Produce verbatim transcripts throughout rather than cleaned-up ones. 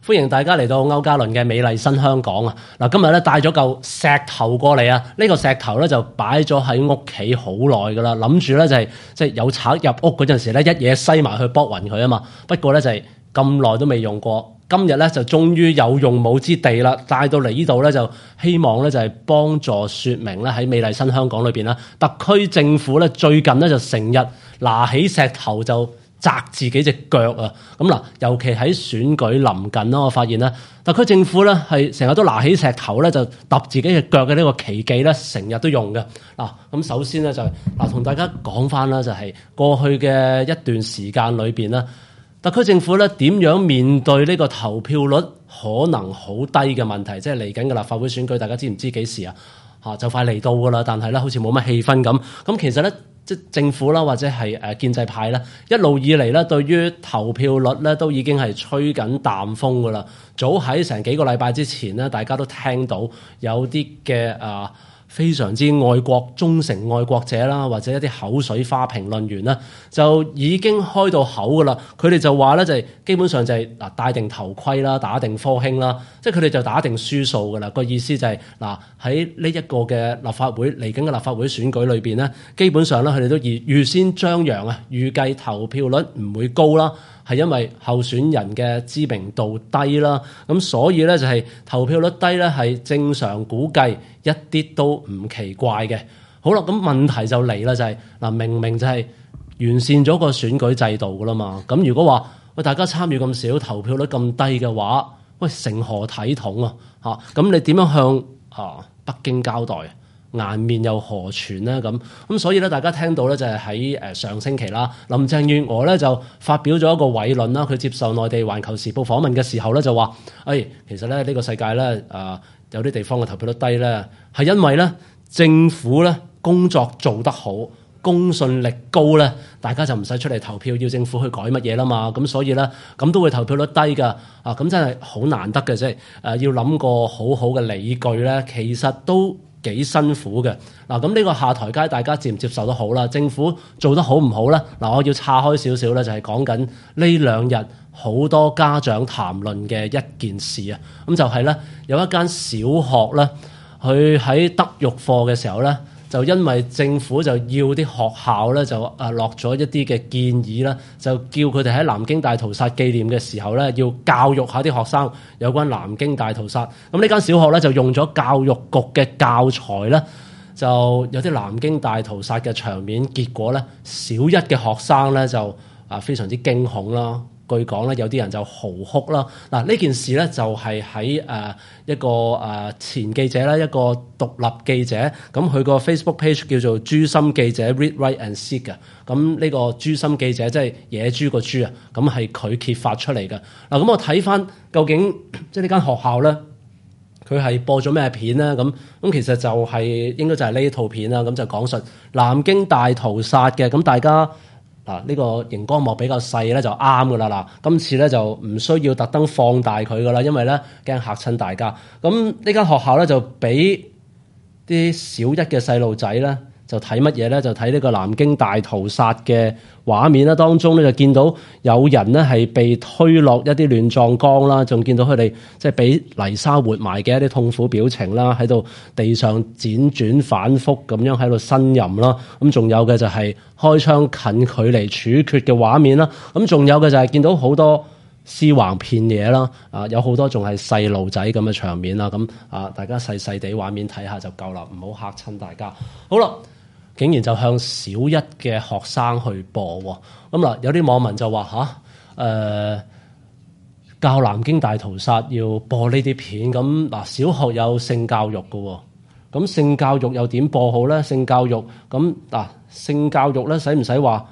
歡迎大家嚟到歐嘉倫嘅美麗新香港啊！嗱，今日咧帶咗嚿石頭過嚟啊！呢個石頭咧就擺咗喺屋企好耐噶啦，諗住咧就係即係有賊入屋嗰陣時咧，一嘢篩埋去剝暈佢啊嘛。不過咧就係咁耐都未用過，今日咧就終於有用武之地啦！帶到嚟呢度咧就希望咧就係幫助説明咧喺美麗新香港裏邊啦，特區政府咧最近咧就成日拿起石頭就砸自己隻腳啊！咁嗱，尤其喺選舉臨近啦，我發現咧，特區政府咧係成日都拿起石頭咧就揼自己隻腳嘅呢個奇技咧，成日都用嘅嗱。咁首先咧就係嗱，同大家講翻啦，就係過去嘅一段時間裏邊咧，特區政府咧點樣面對呢個投票率可能好低嘅問題，即係嚟緊嘅立法會選舉，大家知唔知幾時啊？嚇，就快嚟到噶啦，但係咧好似冇乜氣氛咁。咁其實咧，即政府啦，或者係誒建制派咧，一路以嚟咧，對於投票率咧，都已經係吹緊淡風噶啦。早喺成幾個禮拜之前咧，大家都聽到有啲嘅啊非常之愛國、忠誠愛國者啦，或者一啲口水花評論員啦，就已經開到口噶啦。佢哋就話咧，就係基本上就係嗱戴定頭盔啦，打定科興啦，即係佢哋就打定輸數噶啦。個意思就係嗱喺呢一個嘅立法會嚟緊嘅立法會選舉裏邊咧，基本上咧佢哋都預預先張揚啊，預計投票率唔會高啦。係因為候選人嘅知名度低啦，咁所以咧就係投票率低咧係正常估計，一啲都唔奇怪嘅。好啦，咁問題就嚟啦，就係嗱，明明就係完善咗個選舉制度噶啦嘛，咁如果話喂大家參與咁少，投票率咁低嘅話，喂成何體統啊？嚇，咁你點樣向啊北京交代？顏面又何存呢？咁咁所以咧，大家聽到咧就係喺誒上星期啦，林鄭月娥咧就發表咗一個偉論啦。佢接受內地環球時報訪問嘅時候咧就話：誒、哎，其實咧呢、這個世界咧啊、呃、有啲地方嘅投票率低咧，係因為咧政府咧工作做得好，公信力高咧，大家就唔使出嚟投票，要政府去改乜嘢啦嘛。咁所以咧咁都會投票率低㗎。啊，咁真係好難得嘅，即係誒要諗個好好嘅理據咧，其實都幾辛苦嘅。嗱，咁呢個下台階大家接唔接受得好啦？政府做得好唔好咧？嗱，我要岔開少少咧，就係講緊呢兩日好多家長談論嘅一件事啊。咁就係咧有一間小學咧，佢喺德育課嘅時候咧，就因為政府就要啲學校咧就啊落咗一啲嘅建議啦，就叫佢哋喺南京大屠殺紀念嘅時候咧，要教育下啲學生有關南京大屠殺。咁呢間小學咧就用咗教育局嘅教材咧，就有啲南京大屠殺嘅場面。結果咧，小一嘅學生咧就啊非常之驚恐啦。據講咧，有啲人就嚎哭啦。嗱，呢件事咧就係喺誒一個誒前記者啦，一個獨立記者，咁佢個 Facebook page 叫做誅心記者 Read Write and Seek 嘅。咁呢個誅心記者即係野豬個豬啊，咁係佢揭發出嚟嘅。嗱，咁我睇翻究竟即係呢間學校咧，佢係播咗咩片咧？咁咁其實就係、是、應該就係呢一套片啦。咁就講述南京大屠殺嘅。咁大家。嗱，呢個熒光幕比較細咧就啱噶啦。嗱，今次咧就唔需要特登放大佢噶啦，因為咧驚嚇親大家。咁呢間學校咧就俾啲小一嘅細路仔咧就睇乜嘢咧？就睇呢個南京大屠殺嘅畫面啦。當中咧就見到有人咧係被推落一啲亂葬崗啦，仲見到佢哋即係俾泥沙活埋嘅一啲痛苦表情啦，喺度地上輾轉反覆咁樣喺度呻吟啦。咁仲有嘅就係開槍近距離處決嘅畫面啦。咁仲有嘅就係見到好多屍橫遍野啦。啊，有好多仲係細路仔咁嘅場面啦。咁啊，大家細細地畫面睇下就夠啦，唔好嚇親大家。好啦。竟然就向小一嘅學生去播喎，咁嗱有啲網民就話吓，誒教南京大屠殺要播呢啲片，咁嗱小學有性教育嘅，咁性教育又點播好咧？性教育咁嗱性教育咧使唔使話？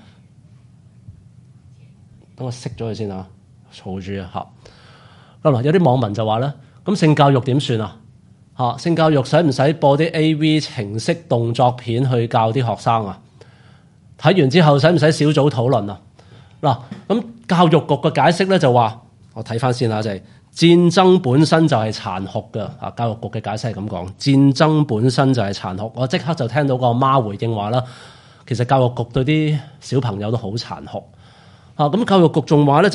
等我熄咗佢先啊，嘈住啊嚇。咁嗱有啲網民就話咧，咁性教育點算啊？嚇，性教育使唔使播啲 A V 情色動作片去教啲學生啊？睇完之後使唔使小組討論啊？嗱，咁教育局嘅解釋咧就話，我睇翻先啦，就係、是、戰爭本身就係殘酷嘅。啊，教育局嘅解釋係咁講，戰爭本身就係殘酷。我即刻就聽到個媽回應話啦，其實教育局對啲小朋友都好殘酷。啊，咁教育局仲話咧就係、是。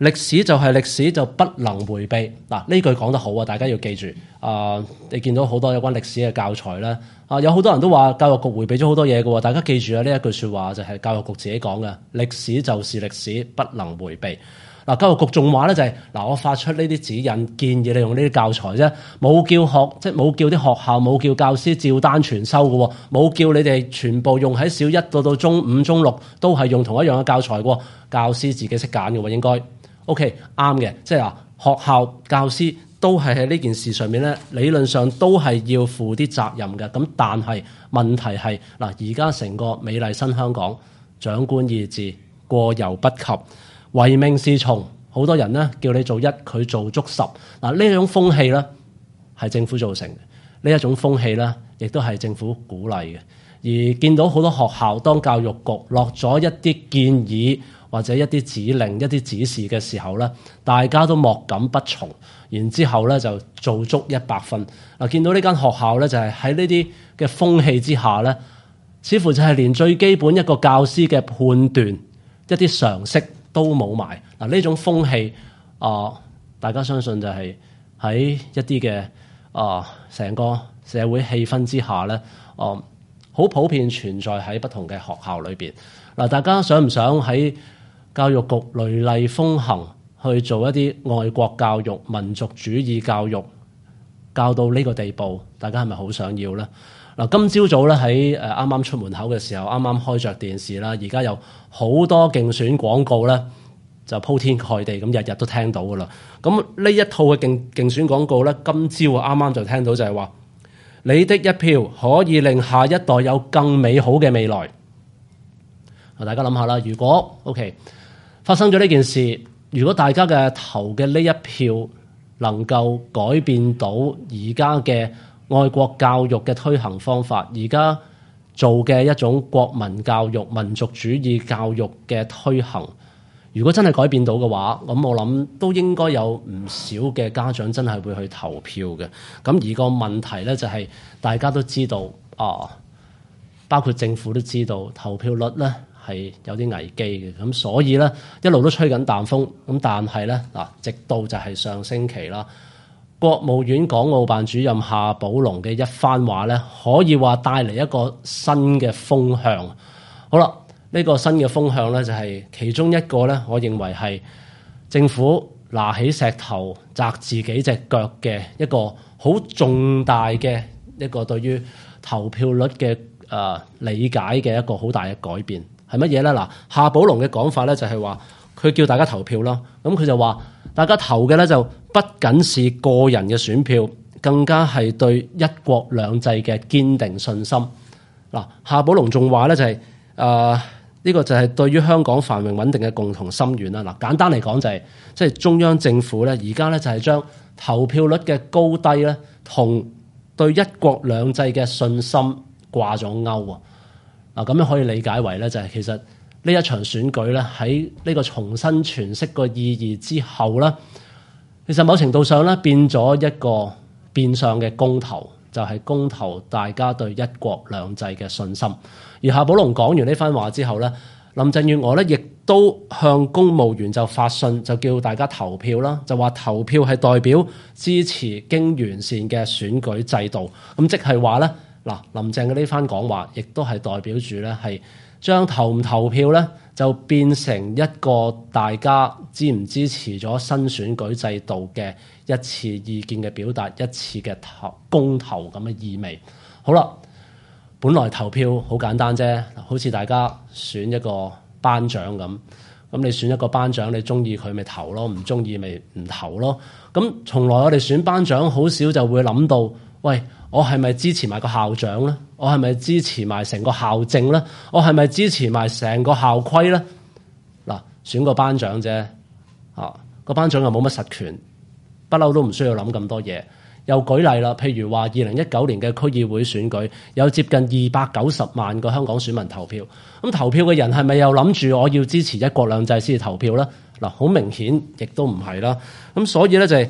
歷史就係歷史，就不能迴避。嗱，呢句講得好啊，大家要記住。啊、呃，你見到好多有關歷史嘅教材咧，啊，有好多人都話教育局迴避咗好多嘢嘅喎。大家記住啊，呢一句説話就係教育局自己講嘅，歷史就是歷史，不能迴避。嗱，教育局仲話咧就係、是、嗱，我發出呢啲指引建議你用呢啲教材啫，冇叫學即係冇叫啲學校冇叫教師照單全收嘅喎，冇叫你哋全部用喺小一到到中五、中六都係用同一樣嘅教材嘅喎，教師自己識揀嘅喎應該。O.K. 啱嘅，即係話學校教師都係喺呢件事上面咧，理論上都係要負啲責任嘅。咁但係問題係嗱，而家成個美麗新香港長官意志過猶不及，唯命是從，好多人咧叫你做一，佢做足十。嗱，呢一種風氣咧係政府造成嘅，呢一種風氣咧亦都係政府鼓勵嘅。而見到好多學校當教育局落咗一啲建議，或者一啲指令、一啲指示嘅時候咧，大家都莫敢不從，然之後咧就做足一百分。嗱，見到呢間學校咧，就係喺呢啲嘅風氣之下咧，似乎就係連最基本一個教師嘅判斷、一啲常識都冇埋。嗱，呢種風氣啊、呃，大家相信就係喺一啲嘅啊成個社會氣氛之下咧，哦、呃，好普遍存在喺不同嘅學校裏邊。嗱，大家想唔想喺教育局雷厲風行去做一啲愛國教育、民族主義教育，教到呢個地步，大家係咪好想要咧？嗱，今朝早咧喺誒啱啱出門口嘅時候，啱啱開着電視啦，而家有好多競選廣告咧，就鋪天蓋地咁，日日都聽到噶啦。咁呢一套嘅競競選廣告咧，今朝啊啱啱就聽到就係話，你的一票可以令下一代有更美好嘅未來。大家諗下啦，如果 OK 發生咗呢件事，如果大家嘅投嘅呢一票能夠改變到而家嘅愛國教育嘅推行方法，而家做嘅一種國民教育、民族主義教育嘅推行，如果真係改變到嘅話，咁我諗都應該有唔少嘅家長真係會去投票嘅。咁而個問題咧就係、是、大家都知道啊，包括政府都知道投票率咧係有啲危機嘅，咁所以咧一路都吹緊淡風，咁但係咧嗱，直到就係上星期啦，國務院港澳辦主任夏寶龍嘅一番話咧，可以話帶嚟一個新嘅風向。好啦，呢個新嘅風向咧就係其中一個咧，我認為係政府拿起石頭砸自己隻腳嘅一個好重大嘅一個對於投票率嘅誒、呃、理解嘅一個好大嘅改變。係乜嘢咧？嗱，夏寶龍嘅講法咧就係話，佢叫大家投票啦。咁佢就話，大家投嘅咧就不僅是個人嘅選票，更加係對一國兩制嘅堅定信心。嗱，夏寶龍仲話咧就係誒呢個就係對於香港繁榮穩定嘅共同心願啦。嗱，簡單嚟講就係即係中央政府咧而家咧就係將投票率嘅高低咧同對一國兩制嘅信心掛咗鈎啊！嗱，咁樣可以理解為咧，就係其實呢一場選舉咧，喺呢個重新詮釋個意義之後咧，其實某程度上咧變咗一個變相嘅公投，就係公投大家對一國兩制嘅信心。而夏寶龍講完呢番話之後咧，林鄭月娥咧亦都向公務員就發信，就叫大家投票啦，就話投票係代表支持經完善嘅選舉制度，咁即係話咧。嗱，林鄭嘅呢番講話，亦都係代表住咧，係將投唔投票咧，就變成一個大家支唔支持咗新選舉制度嘅一次意見嘅表達，一次嘅投公投咁嘅意味。好啦，本來投票好簡單啫，好似大家選一個班長咁，咁你選一個班長，你中意佢咪投咯，唔中意咪唔投咯。咁從來我哋選班長好少就會諗到，喂。我係咪支持埋個校長咧？我係咪支持埋成個校政咧？我係咪支持埋成個校規咧？嗱，選個班長啫，啊，個班長又冇乜實權，不嬲都唔需要諗咁多嘢。又舉例啦，譬如話二零一九年嘅區議會選舉，有接近二百九十萬個香港選民投票。咁投票嘅人係咪又諗住我要支持一國兩制先至投票咧？嗱，好明顯亦都唔係啦。咁所以咧就係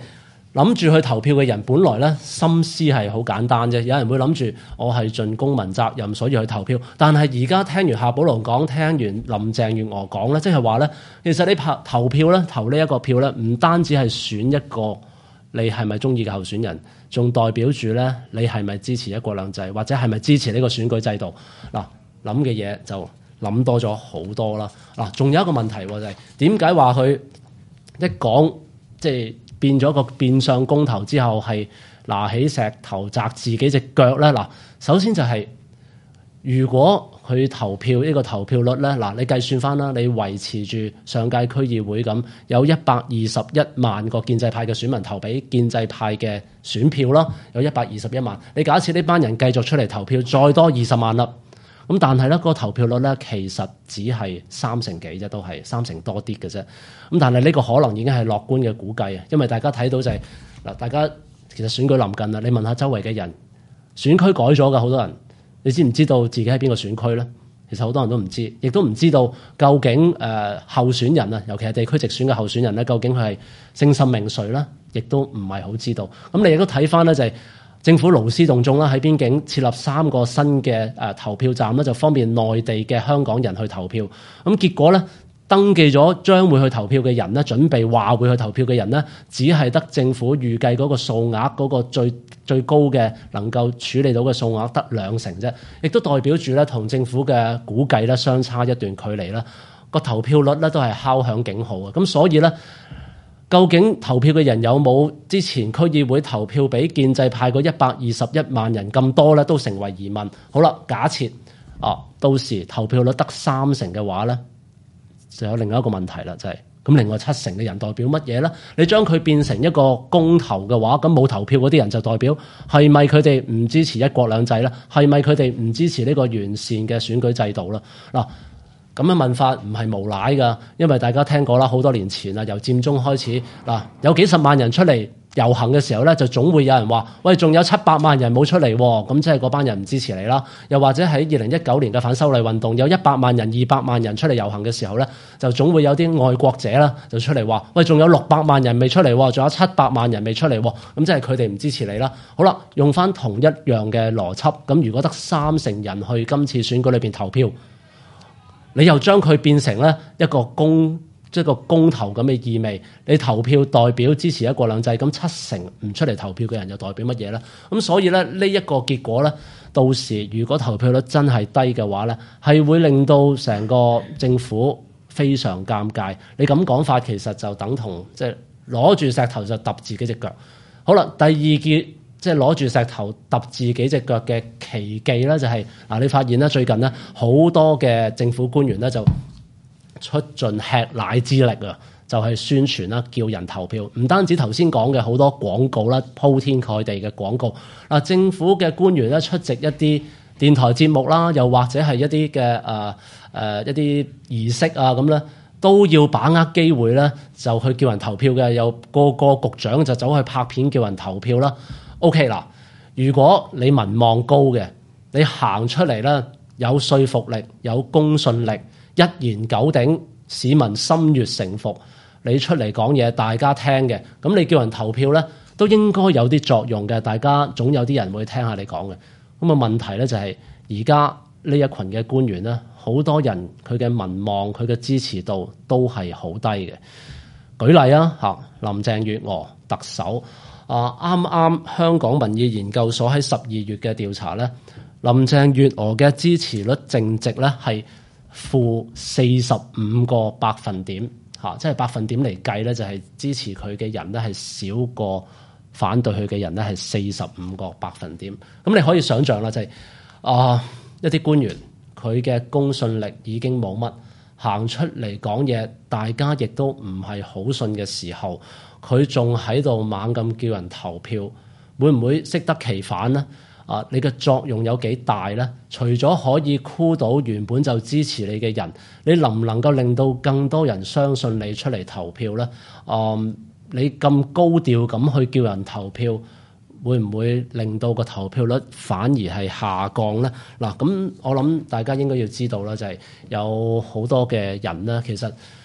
諗住去投票嘅人，本來咧心思係好簡單啫。有人會諗住我係盡公民責任，所以去投票。但係而家聽完夏寶龍講，聽完林鄭月娥講咧，即係話咧，其實你投投票咧，投呢一個票咧，唔單止係選一個你係咪中意嘅候選人，仲代表住咧你係咪支持一國兩制，或者係咪支持呢個選舉制度。嗱，諗嘅嘢就諗多咗好多啦。嗱，仲有一個問題就係點解話佢一講即係變咗個變相公投之後，係拿起石頭砸自己隻腳咧。嗱，首先就係、是、如果佢投票呢、這個投票率咧，嗱你計算翻啦，你維持住上屆區議會咁有一百二十一萬個建制派嘅選民投俾建制派嘅選票啦，有一百二十一萬。你假設呢班人繼續出嚟投票，再多二十萬粒。咁但係咧，個投票率咧其實只係三成幾啫，都係三成多啲嘅啫。咁但係呢個可能已經係樂觀嘅估計啊，因為大家睇到就係、是、嗱，大家其實選舉臨近啦，你問下周圍嘅人，選區改咗嘅好多人，你知唔知道自己喺邊個選區咧？其實好多人都唔知，亦都唔知道究竟誒、呃、候選人啊，尤其係地區直選嘅候選人咧，究竟佢係姓甚名誰咧？亦都唔係好知道。咁你亦都睇翻咧就係、是。政府勞師動眾啦，喺邊境設立三個新嘅誒投票站咧，就方便內地嘅香港人去投票。咁結果咧，登記咗將會去投票嘅人咧，準備話會去投票嘅人咧，只係得政府預計嗰個數額嗰個最最高嘅能夠處理到嘅數額得兩成啫，亦都代表住咧同政府嘅估計咧相差一段距離啦。個投票率咧都係敲響警號啊！咁所以咧。究竟投票嘅人有冇之前區議會投票俾建制派嗰一百二十一萬人咁多咧，都成為疑問。好啦，假設啊，到時投票率得三成嘅話咧，就有另外一個問題啦，就係、是、咁另外七成嘅人代表乜嘢咧？你將佢變成一個公投嘅話，咁冇投票嗰啲人就代表係咪佢哋唔支持一國兩制咧？係咪佢哋唔支持呢個完善嘅選舉制度啦？嗱。咁樣問法唔係無賴㗎，因為大家聽過啦，好多年前啊，由佔中開始嗱，有幾十萬人出嚟遊行嘅時候咧，就總會有人話：喂，仲有七百萬人冇出嚟喎，咁即係嗰班人唔支持你啦。又或者喺二零一九年嘅反修例運動，有一百萬人、二百萬人出嚟遊行嘅時候咧，就總會有啲愛國者啦，就出嚟話：喂，仲有六百萬人未出嚟喎，仲有七百萬人未出嚟喎，咁即係佢哋唔支持你啦。好啦，用翻同一樣嘅邏輯，咁如果得三成人去今次選舉裏邊投票。你又將佢變成咧一個公即係個公投咁嘅意味，你投票代表支持一國兩制，咁七成唔出嚟投票嘅人又代表乜嘢咧？咁所以咧呢一個結果咧，到時如果投票率真係低嘅話咧，係會令到成個政府非常尷尬。你咁講法其實就等同即係攞住石頭就揼自己隻腳。好啦，第二件。即係攞住石頭揼自己隻腳嘅奇技咧，就係、是、嗱，你發現咧最近咧好多嘅政府官員咧就出盡吃奶之力啊，就係、是、宣傳啦，叫人投票。唔單止頭先講嘅好多廣告啦，鋪天蓋地嘅廣告。嗱，政府嘅官員咧出席一啲電台節目啦，又或者係一啲嘅誒誒一啲儀式啊咁咧，都要把握機會咧，就去叫人投票嘅。有個個局長就走去拍片叫人投票啦。O.K. 嗱，如果你民望高嘅，你行出嚟咧有說服力、有公信力，一言九鼎，市民心悅誠服，你出嚟講嘢大家聽嘅，咁你叫人投票咧都應該有啲作用嘅，大家總有啲人會聽下你講嘅。咁啊問題咧就係而家呢一群嘅官員咧，好多人佢嘅民望、佢嘅支持度都係好低嘅。舉例啊，嚇林鄭月娥特首。啊！啱啱香港民意研究所喺十二月嘅調查咧，林鄭月娥嘅支持率淨值咧係負四十五個百分點，嚇、啊，即係百分點嚟計咧，就係支持佢嘅人咧係少過反對佢嘅人咧係四十五個百分點。咁你可以想象啦，就係、是、啊一啲官員佢嘅公信力已經冇乜，行出嚟講嘢，大家亦都唔係好信嘅時候。佢仲喺度猛咁叫人投票，會唔會適得其反呢？啊，你嘅作用有幾大呢？除咗可以箍到原本就支持你嘅人，你能唔能夠令到更多人相信你出嚟投票呢？嗯，你咁高調咁去叫人投票，會唔會令到個投票率反而係下降呢？嗱，咁我諗大家應該要知道啦，就係有好多嘅人呢，其實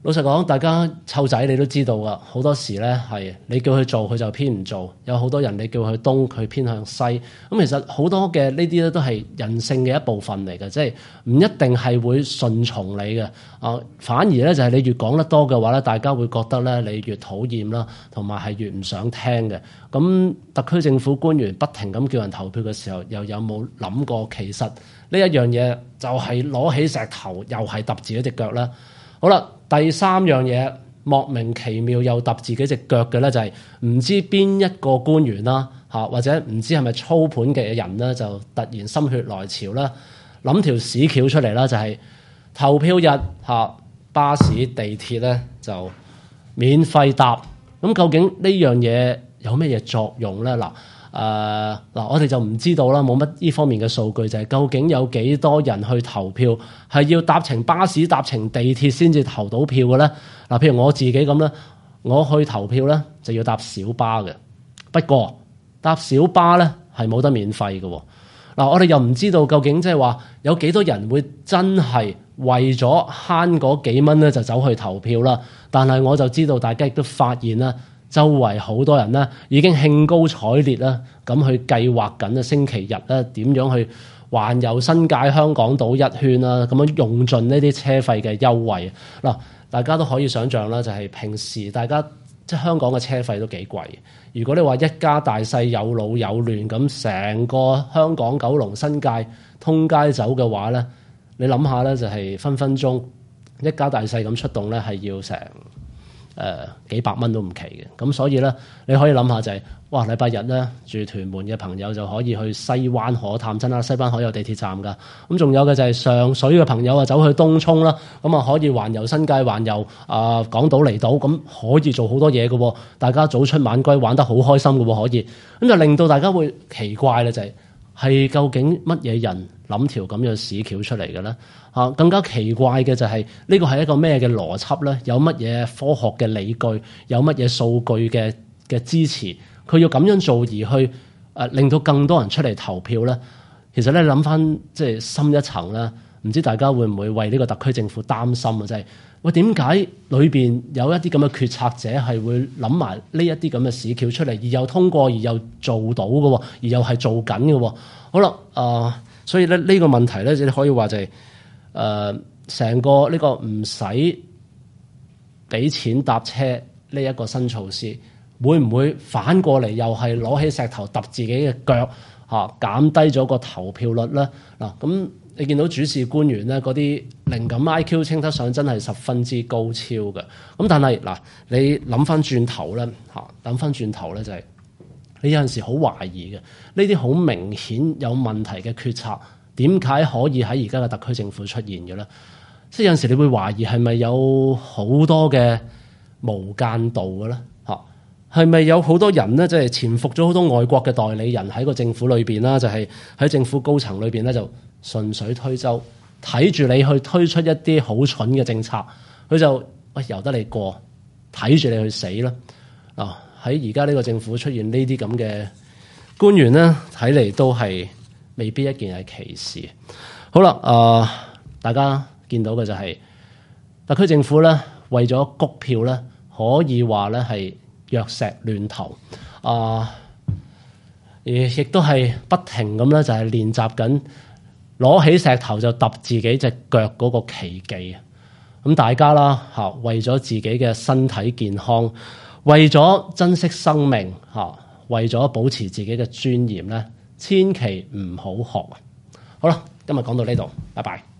老實講，大家湊仔你都知道噶，好多時咧係你叫佢做，佢就偏唔做；有好多人你叫佢東，佢偏向西。咁其實好多嘅呢啲咧都係人性嘅一部分嚟嘅，即係唔一定係會順從你嘅。啊，反而咧就係你越講得多嘅話咧，大家會覺得咧你越討厭啦，同埋係越唔想聽嘅。咁特區政府官員不停咁叫人投票嘅時候，又有冇諗過其實呢一樣嘢就係攞起石頭，又係揼自己隻腳咧？好啦。第三樣嘢莫名其妙又揼自己隻腳嘅咧，就係唔知邊一個官員啦嚇，或者唔知係咪操盤嘅人咧，就突然心血來潮啦，諗條屎橋出嚟啦，就係投票日嚇，巴士地鐵咧就免費搭。咁究竟呢樣嘢有咩嘢作用咧？嗱。誒嗱、呃，我哋就唔知道啦，冇乜呢方面嘅數據，就係、是、究竟有幾多人去投票，係要搭乘巴士、搭乘地鐵先至投到票嘅咧？嗱，譬如我自己咁咧，我去投票咧就要搭小巴嘅，不過搭小巴咧係冇得免費嘅。嗱，我哋又唔知道究竟即係話有幾多人會真係為咗慳嗰幾蚊咧就走去投票啦。但係我就知道大家亦都發現啦。周圍好多人咧已經興高采烈啦，咁去計劃緊啊星期日咧點樣去環遊新界香港島一圈啦，咁樣用盡呢啲車費嘅優惠。嗱，大家都可以想象啦，就係平時大家即係香港嘅車費都幾貴。如果你話一家大細有老有嫩咁，成個香港九龍新界通街走嘅話咧，你諗下咧就係分分鐘一家大細咁出動咧係要成。誒、呃、幾百蚊都唔奇嘅，咁所以咧你可以諗下就係、是，哇！禮拜日咧住屯門嘅朋友就可以去西灣河探親啦，西灣河有地鐵站㗎。咁仲有嘅就係上水嘅朋友啊，走去東涌啦，咁啊可以環遊新界、環遊啊港島離島，咁可以做好多嘢嘅喎。大家早出晚歸，玩得好開心嘅喎，可以。咁就令到大家會奇怪啦，就係、是、係究竟乜嘢人諗條咁樣屎橋出嚟嘅咧？啊，更加奇怪嘅就係、是、呢個係一個咩嘅邏輯咧？有乜嘢科學嘅理據？有乜嘢數據嘅嘅支持？佢要咁樣做而去誒、呃，令到更多人出嚟投票咧？其實咧諗翻即係深一層咧，唔知大家會唔會為呢個特區政府擔心啊？就係喂，點解裏邊有一啲咁嘅決策者係會諗埋呢一啲咁嘅屎橋出嚟，而又通過，而又做到嘅，而又係做緊嘅？好啦，啊、呃，所以咧呢個問題咧，你可以話就係、是。誒，成、呃、個呢個唔使俾錢搭車呢一個新措施，會唔會反過嚟又係攞起石頭揼自己嘅腳嚇，減低咗個投票率咧？嗱，咁你見到主事官員咧，嗰啲靈感 I Q 稱得上真係十分之高超嘅。咁但係嗱，你諗翻轉頭咧嚇，諗翻轉頭咧就係、是、你有陣時好懷疑嘅呢啲好明顯有問題嘅決策。點解可以喺而家嘅特區政府出現嘅咧？即係有陣時你會懷疑係咪有好多嘅無間道嘅咧？嚇，係咪有好多人咧，即係潛伏咗好多外國嘅代理人喺個政府裏邊啦？就係喺政府高層裏邊咧，就順水推舟，睇住你去推出一啲好蠢嘅政策，佢就喂由得你過，睇住你去死啦！啊，喺而家呢個政府出現呢啲咁嘅官員咧，睇嚟都係。未必一件係奇事。好啦，誒、呃，大家見到嘅就係、是、特區政府咧，為咗谷票咧，可以話咧係藥石亂投，啊、呃，亦亦都係不停咁咧，就係練習緊攞起石頭就揼自己隻腳嗰個奇技。咁大家啦嚇，為咗自己嘅身體健康，為咗珍惜生命嚇，為咗保持自己嘅尊嚴咧。千祈唔好學。好啦，今日講到呢度，拜拜。